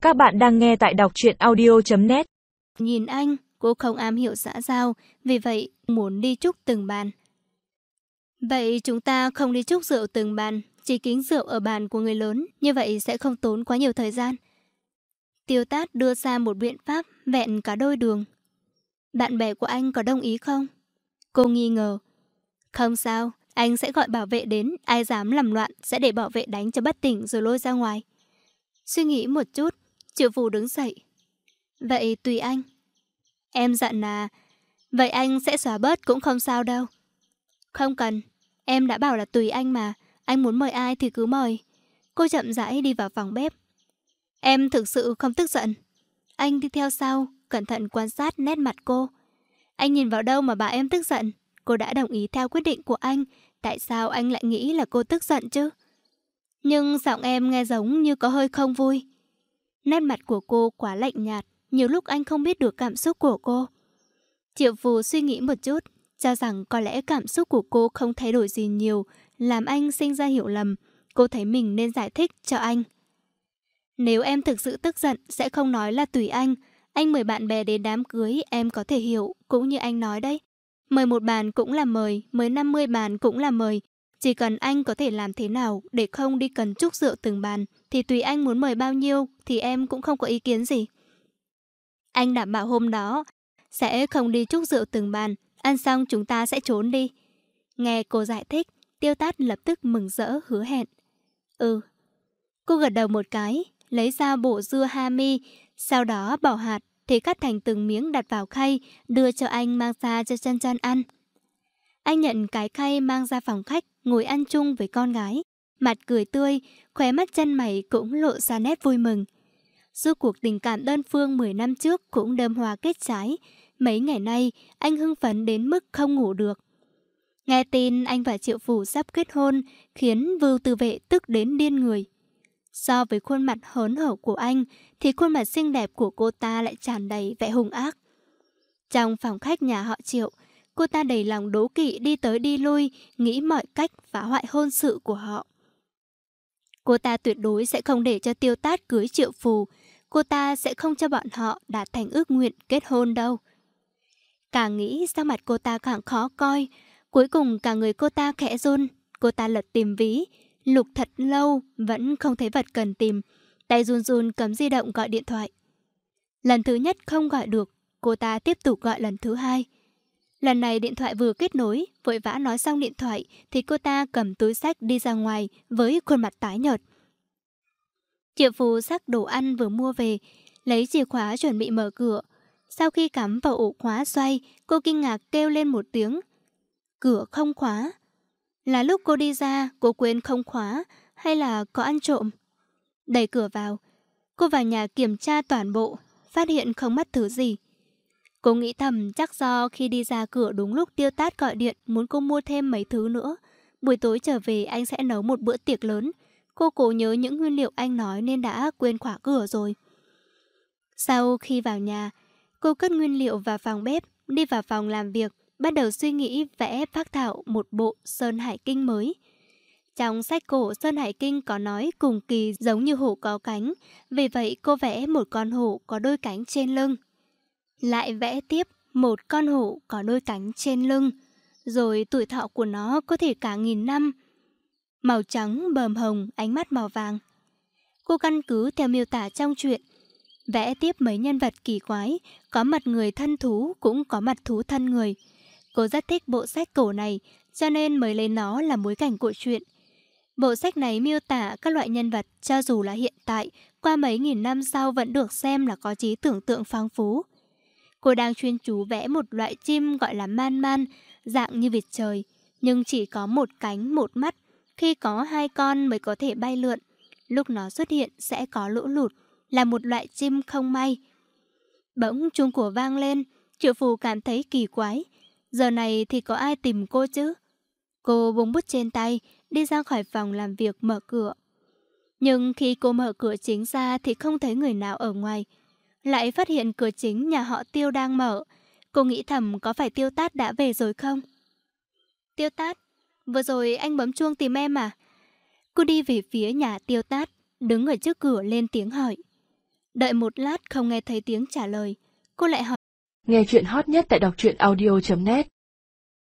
Các bạn đang nghe tại đọc truyện audio.net. Nhìn anh, cô không am hiểu xã giao, vì vậy muốn đi chúc từng bàn. Vậy chúng ta không đi chúc rượu từng bàn, chỉ kính rượu ở bàn của người lớn, như vậy sẽ không tốn quá nhiều thời gian. Tiêu Tát đưa ra một biện pháp vẹn cả đôi đường. Bạn bè của anh có đồng ý không? Cô nghi ngờ. Không sao, anh sẽ gọi bảo vệ đến, ai dám làm loạn sẽ để bảo vệ đánh cho bất tỉnh rồi lôi ra ngoài. Suy nghĩ một chút, Triệu Phù đứng dậy. Vậy tùy anh. Em giận à? Vậy anh sẽ xóa bớt cũng không sao đâu. Không cần, em đã bảo là tùy anh mà. Anh muốn mời ai thì cứ mời. Cô chậm rãi đi vào phòng bếp. Em thực sự không tức giận. Anh đi theo sau, cẩn thận quan sát nét mặt cô. Anh nhìn vào đâu mà bảo em tức giận? Cô đã đồng ý theo quyết định của anh. Tại sao anh lại nghĩ là cô tức giận chứ? Nhưng giọng em nghe giống như có hơi không vui. Nét mặt của cô quá lạnh nhạt. Nhiều lúc anh không biết được cảm xúc của cô. Triệu Phù suy nghĩ một chút, cho rằng có lẽ cảm xúc của cô không thay đổi gì nhiều, làm anh sinh ra hiểu lầm. Cô thấy mình nên giải thích cho anh. Nếu em thực sự tức giận sẽ không nói là tùy anh. Anh mời bạn bè đến đám cưới em có thể hiểu, cũng như anh nói đấy. Mời một bàn cũng là mời, mời 50 bàn cũng là mời. Chỉ cần anh có thể làm thế nào để không đi cần chúc rượu từng bàn, thì tùy anh muốn mời bao nhiêu thì em cũng không có ý kiến gì. Anh đảm bảo hôm đó sẽ không đi chúc rượu từng bàn, ăn xong chúng ta sẽ trốn đi. Nghe cô giải thích, Tiêu Tát lập tức mừng rỡ hứa hẹn. Ừ. Cô gật đầu một cái, lấy ra bộ dưa hami, sau đó bỏ hạt thì cắt thành từng miếng đặt vào khay, đưa cho anh mang ra cho Chân Chân ăn. Anh nhận cái khay mang ra phòng khách, ngồi ăn chung với con gái. Mặt cười tươi, khóe mắt chân mày cũng lộ ra nét vui mừng. Dù cuộc tình cảm đơn phương 10 năm trước cũng đơm hoa kết trái, mấy ngày nay anh hưng phấn đến mức không ngủ được. Nghe tin anh và Triệu Phù sắp kết hôn khiến Vưu Tư Vệ tức đến điên người. So với khuôn mặt hớn hở của anh thì khuôn mặt xinh đẹp của cô ta lại tràn đầy vẻ hung ác. Trong phòng khách nhà họ Triệu, cô ta đầy lòng đố kỵ đi tới đi lui, nghĩ mọi cách phá hoại hôn sự của họ. Cô ta tuyệt đối sẽ không để cho Tiêu Tát cưới Triệu Phù. Cô ta sẽ không cho bọn họ đạt thành ước nguyện kết hôn đâu. Càng nghĩ sắc mặt cô ta càng khó coi. Cuối cùng cả người cô ta khẽ run. Cô ta lật tìm ví, lục thật lâu vẫn không thấy vật cần tìm. Tay run run cầm di động gọi điện thoại. Lần thứ nhất không gọi được, cô ta tiếp tục gọi lần thứ hai. Lần này điện thoại vừa kết nối, vội vã nói xong điện thoại thì cô ta cầm túi xách đi ra ngoài với khuôn mặt tái nhợt. Triệu Phù xách đồ ăn vừa mua về, lấy chìa khóa chuẩn bị mở cửa. Sau khi cắm vào ổ khóa xoay, cô kinh ngạc kêu lên một tiếng. Cửa không khóa. Là lúc cô đi ra, cô quên không khóa hay là có ăn trộm? Đẩy cửa vào, cô vào nhà kiểm tra toàn bộ, phát hiện không mất thứ gì. Cô nghĩ thầm chắc do khi đi ra cửa đúng lúc Tiêu Tát gọi điện muốn cô mua thêm mấy thứ nữa. Buổi tối trở về anh sẽ nấu một bữa tiệc lớn. Cô cố nhớ những nguyên liệu anh nói nên đã quên khóa cửa rồi. Sau khi vào nhà, cô cất nguyên liệu vào phòng bếp, đi vào phòng làm việc, bắt đầu suy nghĩ vẽ phác thảo một bộ Sơn Hải Kinh mới. Trong sách cổ Sơn Hải Kinh có nói cùng kỳ giống như hổ có cánh, vì vậy cô vẽ một con hổ có đôi cánh trên lưng. Lại vẽ tiếp một con hổ có đôi cánh trên lưng, rồi tuổi thọ của nó có thể cả 1000 năm. Màu trắng, bờm hồng, ánh mắt màu vàng. Cô căn cứ theo miêu tả trong truyện, vẽ tiếp mấy nhân vật kỳ quái, có mặt người thân thú cũng có mặt thú thân người. Cô rất thích bộ sách cổ này, cho nên mới lấy nó làm bối cảnh của truyện. Bộ sách này miêu tả các loại nhân vật cho dù là hiện tại, qua mấy nghìn năm sau vẫn được xem là có trí tưởng tượng phong phú. Cô đang chuyên chú vẽ một loại chim gọi là man man, dạng như vịt trời, nhưng chỉ có một cánh một mắt, khi có 2 con mới có thể bay lượn. Lúc nó xuất hiện sẽ có lũ lụt, là một loại chim không may. Bỗng chuông của vang lên, Triệu Phù cảm thấy kỳ quái. Giờ này thì có ai tìm cô chứ? Cô buông bút trên tay, đi ra khỏi phòng làm việc mở cửa. Nhưng khi cô mở cửa chính ra thì không thấy người nào ở ngoài. Lại phát hiện cửa chính nhà họ Tiêu đang mở. Cô nghĩ thầm có phải Tiêu Tát đã về rồi không? Tiêu Tát, vừa rồi anh bấm chuông tìm em à? Cô đi về phía nhà Tiêu Tát, đứng ở trước cửa lên tiếng hỏi. Đợi một lát không nghe thấy tiếng trả lời. Cô lại hỏi. Nghe chuyện hot nhất tại đọc truyện audio.net